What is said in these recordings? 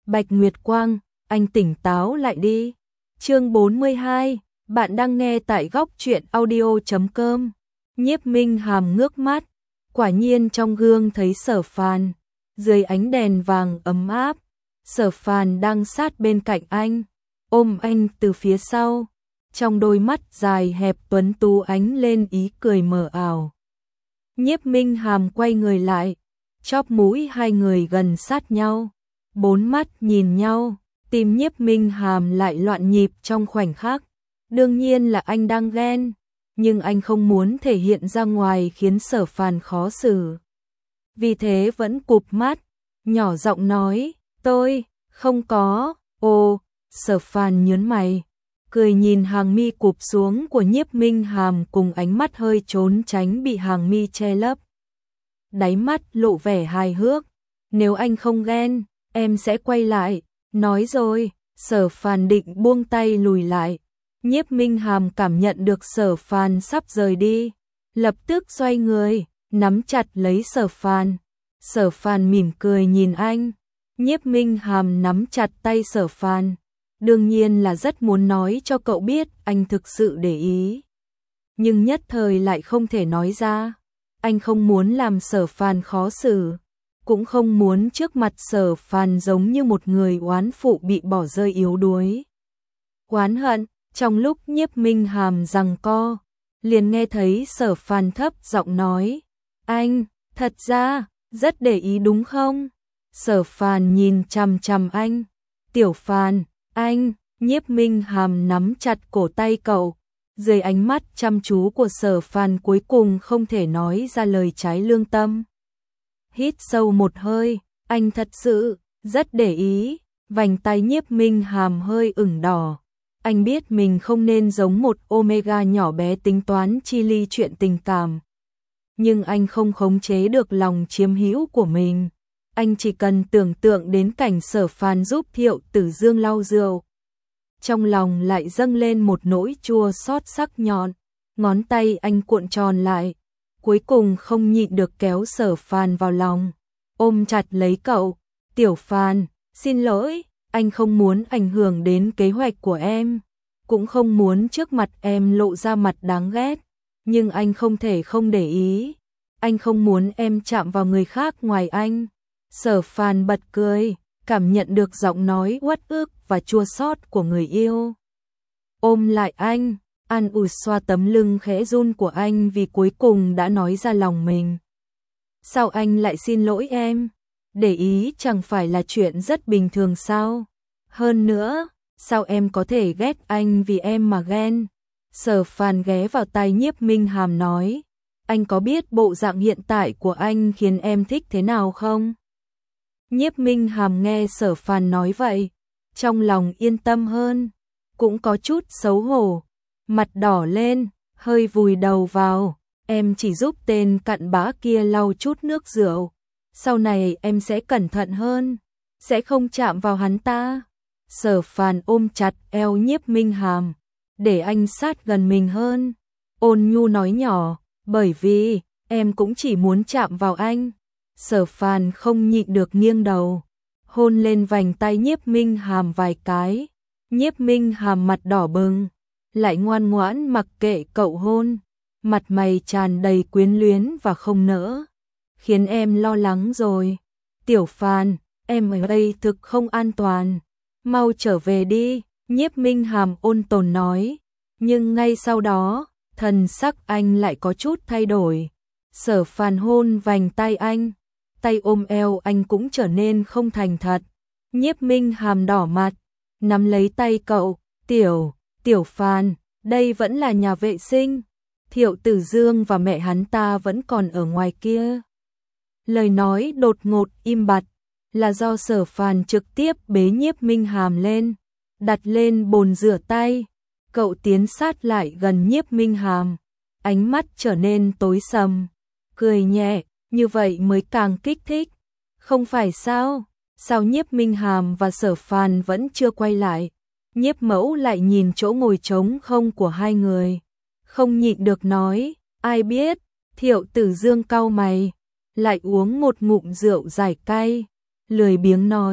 Bạch Nguyệt Quang, anh tỉnh táo lại đi. Chương 42, bạn đang nghe tại góc truyện audio.com. Nhiếp Minh Hàm ngước mắt, quả nhiên trong gương thấy Sở Phàn, dưới ánh đèn vàng ấm áp, Sở Phàn đang sát bên cạnh anh, ôm anh từ phía sau, trong đôi mắt dài hẹp tuấn tú ánh lên ý cười mờ ảo. Nhiếp Minh Hàm quay người lại, chóp mũi hai người gần sát nhau, bốn mắt nhìn nhau, tim Nhiếp Minh Hàm lại loạn nhịp trong khoảnh khắc. Đương nhiên là anh đang ghen, nhưng anh không muốn thể hiện ra ngoài khiến Sở Phàn khó xử. Vì thế vẫn cụp mắt, nhỏ giọng nói, tôi, không có, ồ, Sở Phàn nhớn mày, cười nhìn hàng mi cụp xuống của Nhiếp Minh Hàm cùng ánh mắt hơi trốn tránh bị hàng mi che lấp. Đáy mắt lộ vẻ hài hước, nếu anh không ghen, em sẽ quay lại, nói rồi, Sở Phàn định buông tay lùi lại. Nhiếp Minh Hàm cảm nhận được Sở Phàn sắp rời đi, lập tức xoay người, nắm chặt lấy Sở Phàn. Sở Phàn mỉm cười nhìn anh, Nhiếp Minh Hàm nắm chặt tay Sở Phàn, đương nhiên là rất muốn nói cho cậu biết anh thực sự để ý. Nhưng nhất thời lại không thể nói ra, anh không muốn làm Sở Phàn khó xử, cũng không muốn trước mặt Sở Phàn giống như một người oán phụ bị bỏ rơi yếu đuối. Oán hận. Trong lúc Nhiếp Minh Hàm giằng co, liền nghe thấy Sở Phàn thấp giọng nói, anh, thật ra, rất để ý đúng không? Sở Phàn nhìn chằm chằm anh, Tiểu Phàn, anh, Nhiếp Minh Hàm nắm chặt cổ tay cậu, dưới ánh mắt chăm chú của Sở Phàn cuối cùng không thể nói ra lời trái lương tâm. Hít sâu một hơi, anh thật sự, rất để ý, vành tay Nhiếp Minh Hàm hơi ửng đỏ. Anh biết mình không nên giống một Omega nhỏ bé tính toán chi ly chuyện tình cảm. Nhưng anh không khống chế được lòng chiếm hữu của mình. Anh chỉ cần tưởng tượng đến cảnh Sở Phàn giúp Thiệu Tử Dương lau rượu. Trong lòng lại dâng lên một nỗi chua xót sắc nhọn. Ngón tay anh cuộn tròn lại. Cuối cùng không nhịn được kéo Sở Phàn vào lòng. Ôm chặt lấy cậu. Tiểu Phàn, xin lỗi. Anh không muốn ảnh hưởng đến kế hoạch của em, cũng không muốn trước mặt em lộ ra mặt đáng ghét, nhưng anh không thể không để ý. Anh không muốn em chạm vào người khác ngoài anh. Sở Phàn bật cười, cảm nhận được giọng nói uất ức và chua xót của người yêu. Ôm lại anh, an ủi xoa tấm lưng khẽ run của anh vì cuối cùng đã nói ra lòng mình. Sao anh lại xin lỗi em? Để ý chẳng phải là chuyện rất bình thường sao? Hơn nữa, sao em có thể ghét anh vì em mà ghen? Sở Phàn ghé vào tai Nhiếp Minh Hàm nói, anh có biết bộ dạng hiện tại của anh khiến em thích thế nào không? Nhiếp Minh Hàm nghe Sở Phàn nói vậy, trong lòng yên tâm hơn, cũng có chút xấu hổ, mặt đỏ lên, hơi vùi đầu vào, em chỉ giúp tên cặn bã kia lau chút nước rượu. Sau này em sẽ cẩn thận hơn, sẽ không chạm vào hắn ta. Sở Phàn ôm chặt eo Nhiếp Minh Hàm, để anh sát gần mình hơn. Ôn nhu nói nhỏ, bởi vì, em cũng chỉ muốn chạm vào anh. Sở Phàn không nhịn được nghiêng đầu, hôn lên vành tay Nhiếp Minh Hàm vài cái. Nhiếp Minh Hàm mặt đỏ bừng, lại ngoan ngoãn mặc kệ cậu hôn, mặt mày tràn đầy quyến luyến và không nỡ. Khiến em lo lắng rồi. Tiểu Phàn, em ở đây thực không an toàn. Mau trở về đi, Nhiếp Minh Hàm ôn tồn nói. Nhưng ngay sau đó, thần sắc anh lại có chút thay đổi. Sở Phàn hôn vành tay anh, tay ôm eo anh cũng trở nên không thành thật. Nhiếp Minh Hàm đỏ mặt, nắm lấy tay cậu, Tiểu Phàn, đây vẫn là nhà vệ sinh. Thiệu Tử Dương và mẹ hắn ta vẫn còn ở ngoài kia. Lời nói đột ngột im bặt, là do Sở Phàn trực tiếp bế Nhiếp Minh Hàm lên, đặt lên bồn rửa tay. Cậu tiến sát lại gần Nhiếp Minh Hàm, ánh mắt trở nên tối sầm, cười nhẹ, như vậy mới càng kích thích. Không phải sao? Sao Nhiếp Minh Hàm và Sở Phàn vẫn chưa quay lại? Nhiếp Mẫu lại nhìn chỗ ngồi trống không của hai người, không nhịn được nói, ai biết? Thiệu Tử Dương cau mày, lại uống một ngụm rượu giải cay, lười biếng nói,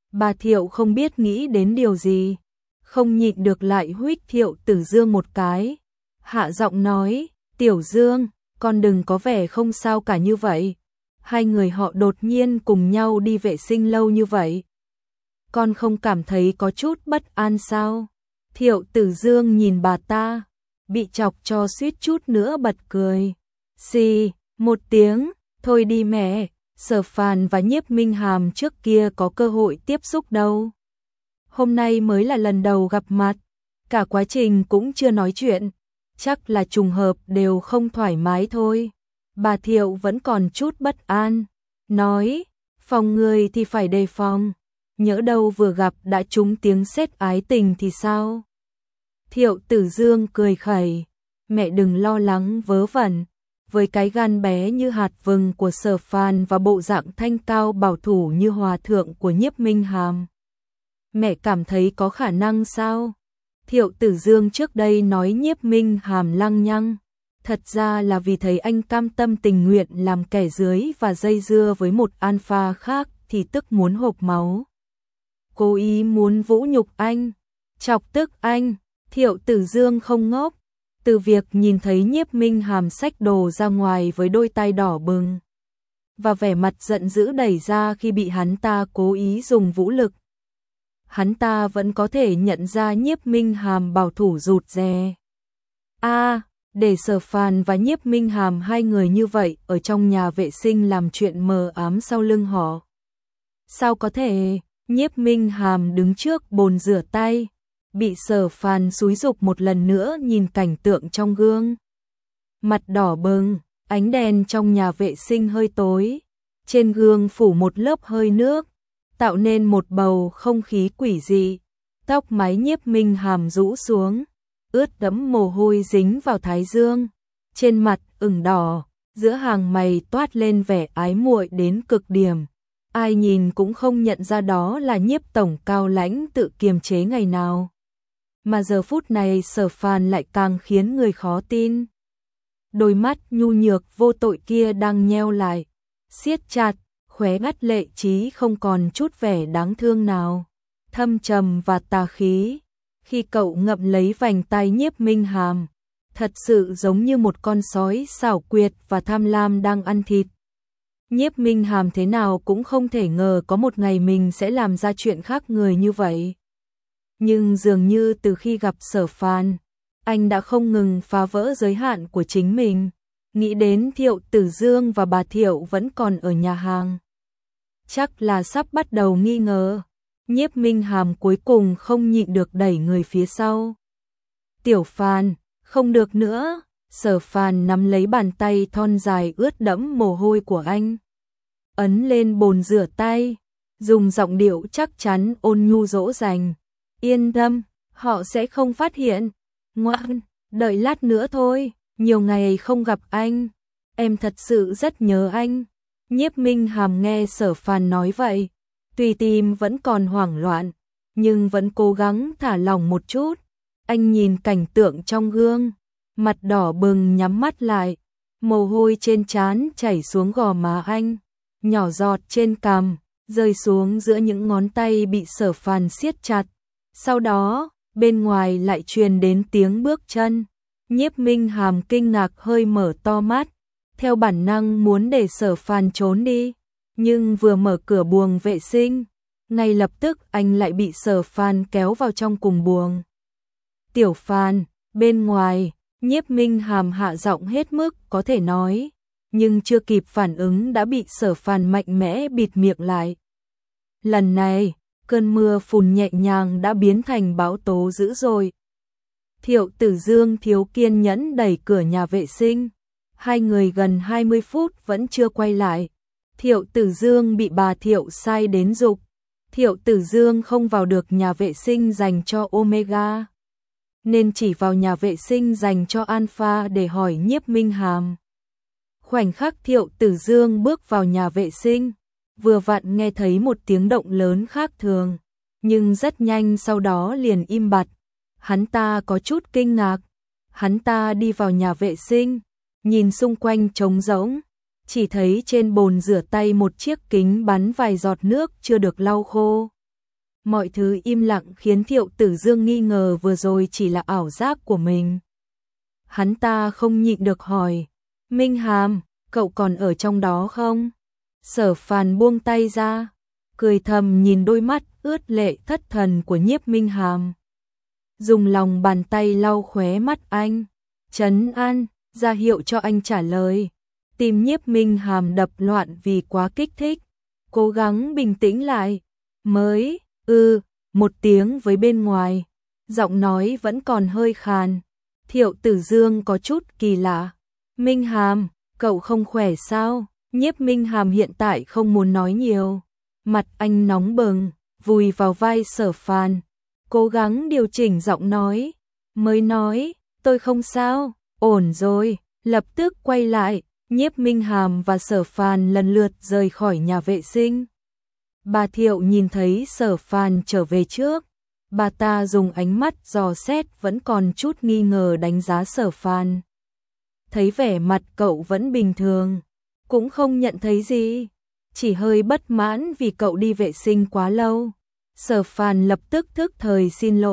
Bà Thiệu không biết nghĩ đến điều gì, không nhịn được lại huých Thiệu Tử Dương một cái. Hạ giọng nói, Tiểu Dương, con đừng có vẻ không sao cả như vậy. Hai người họ đột nhiên cùng nhau đi vệ sinh lâu như vậy. Con không cảm thấy có chút bất an sao? Thiệu Tử Dương nhìn bà ta, bị chọc cho suýt chút nữa bật cười. Xì, một tiếng, thôi đi mẹ, Sở Phàn và Nhiếp Minh Hàm trước kia có cơ hội tiếp xúc đâu. Hôm nay mới là lần đầu gặp mặt, cả quá trình cũng chưa nói chuyện, chắc là trùng hợp đều không thoải mái thôi. Bà Thiệu vẫn còn chút bất an, nói, phòng người thì phải đề phòng, nhỡ đâu vừa gặp đã trúng tiếng sét ái tình thì sao? Thiệu Tử Dương cười khẩy, mẹ đừng lo lắng vớ vẩn, với cái gan bé như hạt vừng của Sở Phàn và bộ dạng thanh cao bảo thủ như hòa thượng của Nhiếp Minh Hàm. Mẹ cảm thấy có khả năng sao? Thiệu Tử Dương trước đây nói Nhiếp Minh Hàm lăng nhăng, thật ra là vì thấy anh cam tâm tình nguyện làm kẻ dưới và dây dưa với một alpha khác thì tức muốn hộc máu. Cố ý muốn vũ nhục anh, chọc tức anh. Thiệu Tử Dương không ngốc, từ việc nhìn thấy Nhiếp Minh Hàm xách đồ ra ngoài với đôi tay đỏ bừng và vẻ mặt giận dữ đẩy ra khi bị hắn ta cố ý dùng vũ lực, hắn ta vẫn có thể nhận ra Nhiếp Minh Hàm bảo thủ rụt rè. Để Sở Phàn và Nhiếp Minh Hàm hai người như vậy ở trong nhà vệ sinh làm chuyện mờ ám sau lưng họ. Sao có thể? Nhiếp Minh Hàm đứng trước bồn rửa tay, bị Sở Phàn xúi giục một lần nữa nhìn cảnh tượng trong gương. Mặt đỏ bừng, ánh đèn trong nhà vệ sinh hơi tối, trên gương phủ một lớp hơi nước, tạo nên một bầu không khí quỷ dị. Tóc mái Nhiếp Minh Hàm rũ xuống, ướt đẫm mồ hôi dính vào thái dương, trên mặt ửng đỏ, giữa hàng mày toát lên vẻ ái muội đến cực điểm. Ai nhìn cũng không nhận ra đó là Nhiếp tổng cao lãnh tự kiềm chế ngày nào. Mà giờ phút này Sở Phàn lại càng khiến người khó tin. Đôi mắt nhu nhược vô tội kia đang nheo lại, siết chặt, khóe mắt lệ trí không còn chút vẻ đáng thương nào, thâm trầm và tà khí. Khi cậu ngậm lấy vành tay Nhiếp Minh Hàm, thật sự giống như một con sói xảo quyệt và tham lam đang ăn thịt. Nhiếp Minh Hàm thế nào cũng không thể ngờ có một ngày mình sẽ làm ra chuyện khác người như vậy. Nhưng dường như từ khi gặp Sở Phàn, anh đã không ngừng phá vỡ giới hạn của chính mình. Nghĩ đến Thiệu Tử Dương và bà Thiệu vẫn còn ở nhà hàng, chắc là sắp bắt đầu nghi ngờ. Nhiếp Minh Hàm cuối cùng không nhịn được đẩy người phía sau. Tiểu Phàn, không được nữa. Sở Phàn nắm lấy bàn tay thon dài ướt đẫm mồ hôi của anh, ấn lên bồn rửa tay, dùng giọng điệu chắc chắn ôn nhu dỗ dành. Yên tâm, họ sẽ không phát hiện. Ngoan, đợi lát nữa thôi, nhiều ngày không gặp anh, em thật sự rất nhớ anh. Nhiếp Minh Hàm nghe Sở Phàn nói vậy, tuy tim vẫn còn hoảng loạn, nhưng vẫn cố gắng thả lỏng một chút. Anh nhìn cảnh tượng trong gương, mặt đỏ bừng nhắm mắt lại, mồ hôi trên trán chảy xuống gò má anh, nhỏ giọt trên cằm, rơi xuống giữa những ngón tay bị Sở Phàn siết chặt. Sau đó, bên ngoài lại truyền đến tiếng bước chân. Nhiếp Minh Hàm kinh ngạc hơi mở to mắt, theo bản năng muốn để Sở Phàn trốn đi, nhưng vừa mở cửa buồng vệ sinh, ngay lập tức anh lại bị Sở Phàn kéo vào trong cùng buồng. Tiểu Phàn, bên ngoài. Nhiếp Minh Hàm hạ giọng hết mức có thể nói, nhưng chưa kịp phản ứng đã bị Sở Phàn mạnh mẽ bịt miệng lại. Lần này, cơn mưa phùn nhẹ nhàng đã biến thành bão tố dữ dội. Thiệu Tử Dương thiếu kiên nhẫn đẩy cửa nhà vệ sinh, hai người gần 20 phút vẫn chưa quay lại. Thiệu Tử Dương bị bà Thiệu sai đến giục. Thiệu Tử Dương không vào được nhà vệ sinh dành cho Omega, nên chỉ vào nhà vệ sinh dành cho Alpha để hỏi Nhiếp Minh Hàm. Khoảnh khắc Thiệu Tử Dương bước vào nhà vệ sinh, vừa vặn nghe thấy một tiếng động lớn khác thường, nhưng rất nhanh sau đó liền im bặt. Hắn ta có chút kinh ngạc. Hắn ta đi vào nhà vệ sinh, nhìn xung quanh trống rỗng, chỉ thấy trên bồn rửa tay một chiếc kính bắn vài giọt nước chưa được lau khô. Mọi thứ im lặng khiến Thiệu Tử Dương nghi ngờ vừa rồi chỉ là ảo giác của mình. Hắn ta không nhịn được hỏi, Minh Hàm, cậu còn ở trong đó không? Sở Phàn buông tay ra, cười thầm nhìn đôi mắt ướt lệ thất thần của Nhiếp Minh Hàm. Dùng lòng bàn tay lau khóe mắt anh, trấn an, ra hiệu cho anh trả lời. Tim Nhiếp Minh Hàm đập loạn vì quá kích thích, cố gắng bình tĩnh lại, mới, một tiếng với bên ngoài, giọng nói vẫn còn hơi khàn. Thiệu Tử Dương có chút kỳ lạ, Minh Hàm, cậu không khỏe sao? Nhiếp Minh Hàm hiện tại không muốn nói nhiều, mặt anh nóng bừng, vùi vào vai Sở Phàn, cố gắng điều chỉnh giọng nói, mới nói, tôi không sao, ổn rồi, lập tức quay lại, Nhiếp Minh Hàm và Sở Phàn lần lượt rời khỏi nhà vệ sinh. Bà Thiệu nhìn thấy Sở Phàn trở về trước, bà ta dùng ánh mắt dò xét vẫn còn chút nghi ngờ đánh giá Sở Phàn. Thấy vẻ mặt cậu vẫn bình thường, cũng không nhận thấy gì, chỉ hơi bất mãn vì cậu đi vệ sinh quá lâu. Sở Phàn lập tức thức thời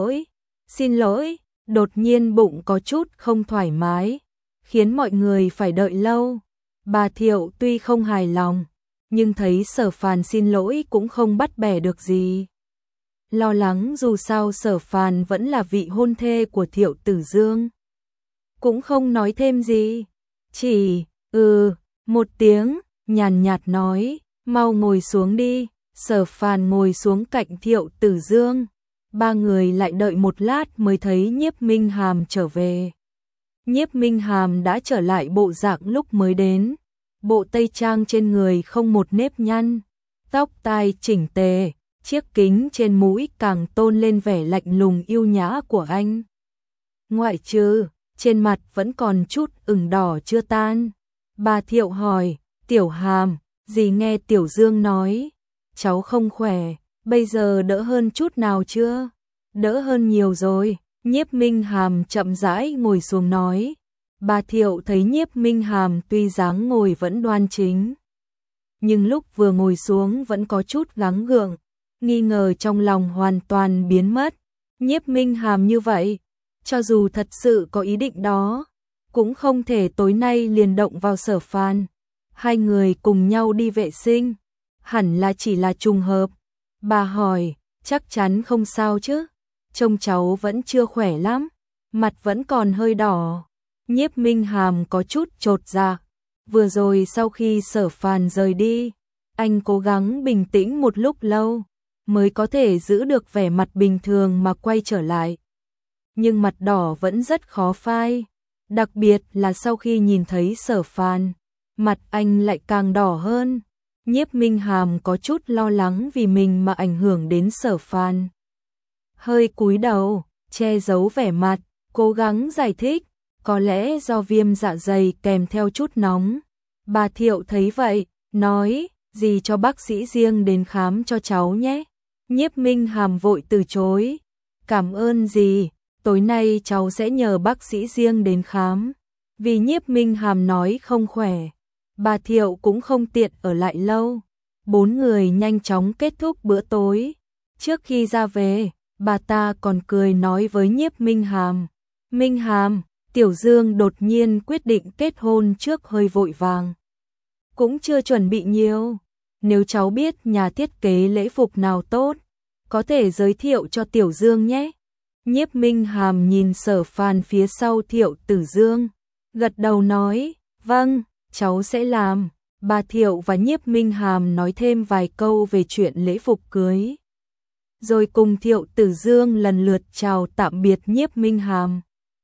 xin lỗi, đột nhiên bụng có chút không thoải mái, khiến mọi người phải đợi lâu. Bà Thiệu tuy không hài lòng, nhưng thấy Sở Phàn xin lỗi cũng không bắt bẻ được gì. Lo lắng dù sao Sở Phàn vẫn là vị hôn thê của Thiệu Tử Dương. Cũng không nói thêm gì, chỉ, một tiếng, nhàn nhạt nói, mau ngồi xuống đi. Sở Phàn ngồi xuống cạnh Thiệu Tử Dương. Ba người lại đợi một lát mới thấy Nhiếp Minh Hàm trở về. Nhiếp Minh Hàm đã trở lại bộ dạng lúc mới đến. Bộ tây trang trên người không một nếp nhăn, tóc tai chỉnh tề, chiếc kính trên mũi càng tôn lên vẻ lạnh lùng yêu nhã của anh. Ngoại trừ, trên mặt vẫn còn chút ửng đỏ chưa tan. Bà Thiệu hỏi, Tiểu Hàm, dì nghe Tiểu Dương nói, cháu không khỏe, bây giờ đỡ hơn chút nào chưa? Đỡ hơn nhiều rồi. Nhiếp Minh Hàm chậm rãi ngồi xuống nói. Bà Thiệu thấy Nhiếp Minh Hàm tuy dáng ngồi vẫn đoan chính, nhưng lúc vừa ngồi xuống vẫn có chút gắng gượng, nghi ngờ trong lòng hoàn toàn biến mất. Nhiếp Minh Hàm như vậy, cho dù thật sự có ý định đó, cũng không thể tối nay liền động vào Sở Phàn. Hai người cùng nhau đi vệ sinh, hẳn là chỉ là trùng hợp. Bà hỏi, chắc chắn không sao chứ? Trông cháu vẫn chưa khỏe lắm, mặt vẫn còn hơi đỏ. Nhiếp Minh Hàm có chút chột dạ. Vừa rồi sau khi Sở Phàn rời đi, anh cố gắng bình tĩnh một lúc lâu, mới có thể giữ được vẻ mặt bình thường mà quay trở lại. Nhưng mặt đỏ vẫn rất khó phai, đặc biệt là sau khi nhìn thấy Sở Phàn, mặt anh lại càng đỏ hơn. Nhiếp Minh Hàm có chút lo lắng vì mình mà ảnh hưởng đến Sở Phàn. Hơi cúi đầu, che giấu vẻ mặt, cố gắng giải thích, có lẽ do viêm dạ dày kèm theo chút nóng. Bà Thiệu thấy vậy, nói, dì cho bác sĩ riêng đến khám cho cháu nhé. Nhiếp Minh Hàm vội từ chối, cảm ơn dì, tối nay cháu sẽ nhờ bác sĩ riêng đến khám. Vì Nhiếp Minh Hàm nói không khỏe, bà Thiệu cũng không tiện ở lại lâu. Bốn người nhanh chóng kết thúc bữa tối. Trước khi ra về, bà ta còn cười nói với Nhiếp Minh Hàm, Minh Hàm, Tiểu Dương đột nhiên quyết định kết hôn trước hơi vội vàng, cũng chưa chuẩn bị nhiều. Nếu cháu biết nhà thiết kế lễ phục nào tốt, có thể giới thiệu cho Tiểu Dương nhé. Nhiếp Minh Hàm nhìn Sở Phàn phía sau Thiệu Tử Dương, gật đầu nói, vâng, cháu sẽ làm. Bà Thiệu và Nhiếp Minh Hàm nói thêm vài câu về chuyện lễ phục cưới, rồi cùng Thiệu Tử Dương lần lượt chào tạm biệt Nhiếp Minh Hàm.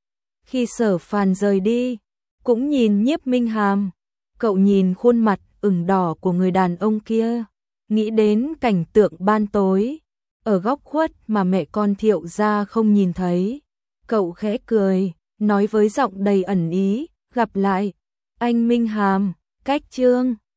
Khi Sở Phàn rời đi, cũng nhìn Nhiếp Minh Hàm, cậu nhìn khuôn mặt ửng đỏ của người đàn ông kia, nghĩ đến cảnh tượng ban tối, ở góc khuất mà mẹ con Thiệu gia không nhìn thấy. Cậu khẽ cười, nói với giọng đầy ẩn ý, gặp lại, anh Minh Hàm, cách Trương.